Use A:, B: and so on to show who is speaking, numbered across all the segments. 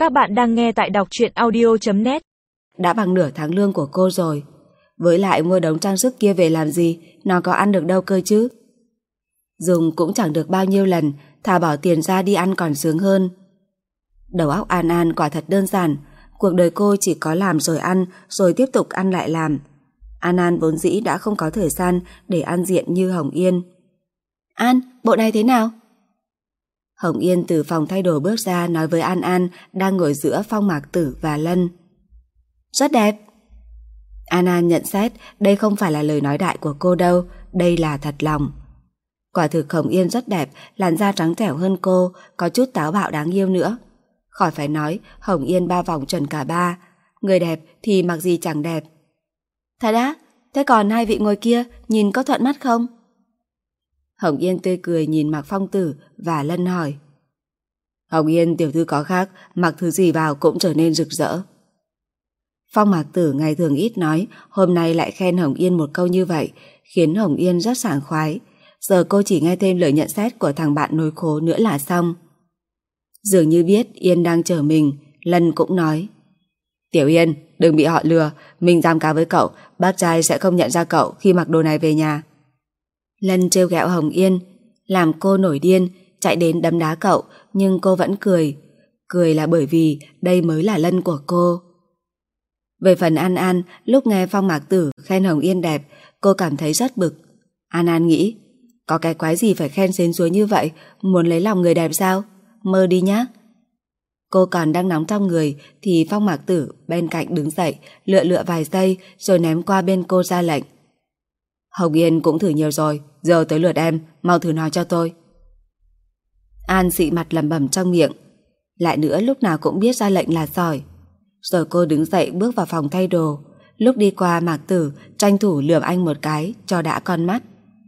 A: Các bạn đang nghe tại đọc truyện audio.net.
B: Đã bằng nửa tháng lương của cô rồi. Với lại mua đống trang sức kia về làm gì, nó có ăn được đâu cơ chứ. Dùng cũng chẳng được bao nhiêu lần, thà bỏ tiền ra đi ăn còn sướng hơn. Đầu óc An An quả thật đơn giản. Cuộc đời cô chỉ có làm rồi ăn, rồi tiếp tục ăn lại làm. An An vốn dĩ đã không có thời gian để ăn diện như Hồng Yên. An, bộ này thế nào? Hồng Yên từ phòng thay đồ bước ra nói với An An đang ngồi giữa Phong Mạc Tử và Lân. Rất đẹp. An An nhận xét đây không phải là lời nói đại của cô đâu, đây là thật lòng. Quả thực Hồng Yên rất đẹp, làn da trắng trẻo hơn cô, có chút táo bạo đáng yêu nữa. Khỏi phải nói, Hồng Yên 3 vòng chuẩn cả 3. Người đẹp thì mặc gì chẳng đẹp. Thật á? Thế còn hai vị ngồi kia nhìn có thuận mắt không? Hồng Yên tươi cười nhìn Mạc Phong Tử và Lân hỏi. Hồng Yên tiểu thư có khác, mặc thứ gì vào cũng trở nên rực rỡ. Phong Mạc Tử ngày thường ít nói, hôm nay lại khen Hồng Yên một câu như vậy, khiến Hồng Yên rất sảng khoái. Giờ cô chỉ nghe thêm lời nhận xét của thằng bạn nối khố nữa là xong. Dường như biết Yên đang chờ mình, Lân cũng nói. Tiểu Yên, đừng bị họ lừa, mình dám cá với cậu, bác trai sẽ không nhận ra cậu khi mặc đồ này về nhà. Lân trêu ghẹo Hồng Yên, làm cô nổi điên, chạy đến đấm đá cậu, nhưng cô vẫn cười. Cười là bởi vì đây mới là Lân của cô. Về phần An An, lúc nghe Phong Mạc Tử khen Hồng Yên đẹp, cô cảm thấy rất bực. An An nghĩ, có cái quái gì phải khen xến xúa như vậy, muốn lấy lòng người đẹp sao? Mơ đi nhá. Cô còn đang nóng trong người thì Phong Mạc Tử bên cạnh đứng dậy, lựa lựa vài giây rồi ném qua bên cô ra lệnh. Hồng Yên cũng thử nhiều rồi, giờ tới lượt em, mau thử nói cho tôi. An xị mặt lẩm bẩm trong miệng. Lại nữa lúc nào cũng biết ra lệnh là giỏi. Rồi cô đứng dậy bước vào phòng thay đồ. Lúc đi qua Mạc Tử tranh thủ lườm anh một cái cho đã con mắt.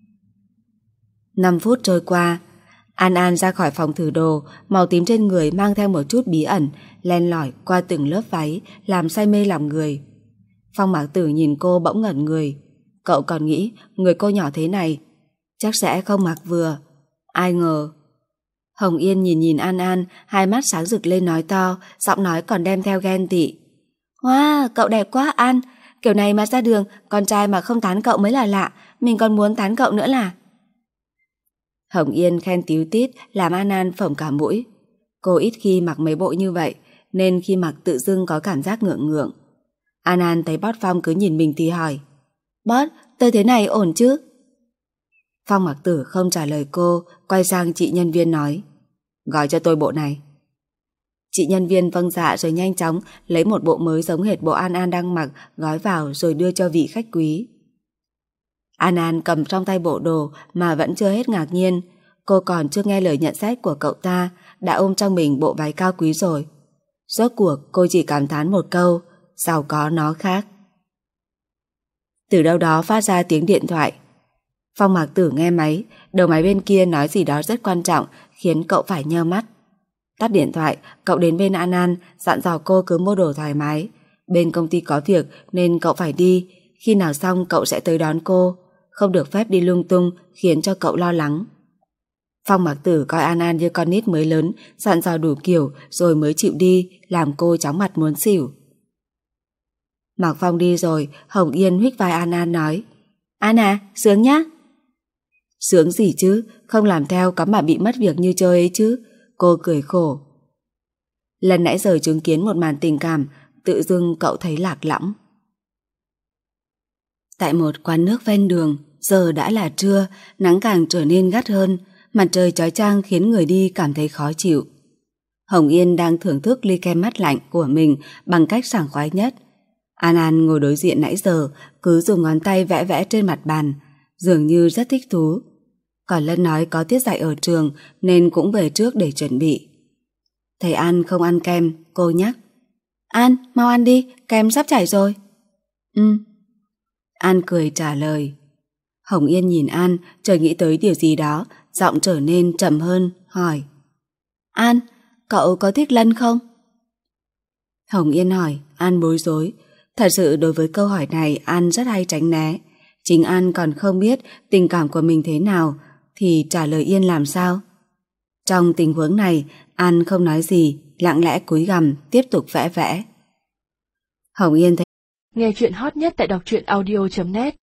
B: 5 phút trôi qua, An An ra khỏi phòng thử đồ, màu tím trên người mang theo một chút bí ẩn, len lỏi qua từng lớp váy, làm say mê lòng người. Phong Mạc Tử nhìn cô bỗng ngẩn người. Cậu còn nghĩ người cô nhỏ thế này chắc sẽ không mặc vừa. Ai ngờ. Hồng Yên nhìn An An, hai mắt sáng rực lên nói to, giọng nói còn đem theo ghen tị. Wow, cậu đẹp quá An, kiểu này mà ra đường, con trai mà không tán cậu mới là lạ, mình còn muốn tán cậu nữa là. Hồng Yên khen tíu tít làm An An phồng cả mũi. Cô ít khi mặc mấy bộ như vậy, nên khi mặc tự dưng có cảm giác ngượng ngượng. An An thấy Bót Phong cứ nhìn mình thì hỏi. Bót, tôi thế này ổn chứ? Phong Mạc Tử không trả lời cô, quay sang chị nhân viên nói. Gọi cho tôi bộ này. Chị nhân viên vâng dạ rồi nhanh chóng lấy một bộ mới giống hệt bộ An An đang mặc, gói vào rồi đưa cho vị khách quý. An An cầm trong tay bộ đồ mà vẫn chưa hết ngạc nhiên. Cô còn chưa nghe lời nhận xét của cậu ta, đã ôm trong mình bộ váy cao quý rồi. Rốt cuộc cô chỉ cảm thán một câu, giàu có nó khác. Từ đâu đó phát ra tiếng điện thoại. Phong Mạc Tử nghe máy, đầu máy bên kia nói gì đó rất quan trọng, khiến cậu phải nheo mắt. Tắt điện thoại, cậu đến bên An An, dặn dò cô cứ mua đồ thoải mái. Bên công ty có việc nên cậu phải đi, khi nào xong cậu sẽ tới đón cô, không được phép đi lung tung khiến cho cậu lo lắng. Phong Mạc Tử coi An An như con nít mới lớn, dặn dò đủ kiểu rồi mới chịu đi, làm cô chóng mặt muốn xỉu. Mạc Phong đi rồi, Hồng Yên huých vai An An nói. An à, sướng nhá. Sướng gì chứ, không làm theo có mà bị mất việc như chơi ấy chứ. Cô cười khổ. Lần nãy giờ chứng kiến một màn tình cảm, tự dưng cậu thấy lạc lõng. Tại một quán nước ven đường, giờ đã là trưa, nắng càng trở nên gắt hơn, mặt trời chói chang khiến người đi cảm thấy khó chịu. Hồng Yên đang thưởng thức ly kem mát lạnh của mình bằng cách sảng khoái nhất. An An ngồi đối diện nãy giờ, cứ dùng ngón tay vẽ vẽ trên mặt bàn, dường như rất thích thú. Còn Lân nói có tiết dạy ở trường nên cũng về trước để chuẩn bị. Thầy An không ăn kem, cô nhắc. An, mau ăn đi, kem sắp chảy rồi. An cười trả lời. Hồng Yên nhìn An, chợt nghĩ tới điều gì đó, giọng trở nên trầm hơn, hỏi. An, cậu có thích Lân không? Hồng Yên hỏi, An bối rối. Thật sự đối với câu hỏi này An rất hay tránh né. Chính An còn không biết tình cảm của mình thế nào thì trả lời yên làm sao. Trong tình huống này An không nói gì, lặng lẽ cúi gằm tiếp tục vẽ vẽ. Hồng Yên thấy
A: nghe chuyện hot nhất tại đọc truyện audio.net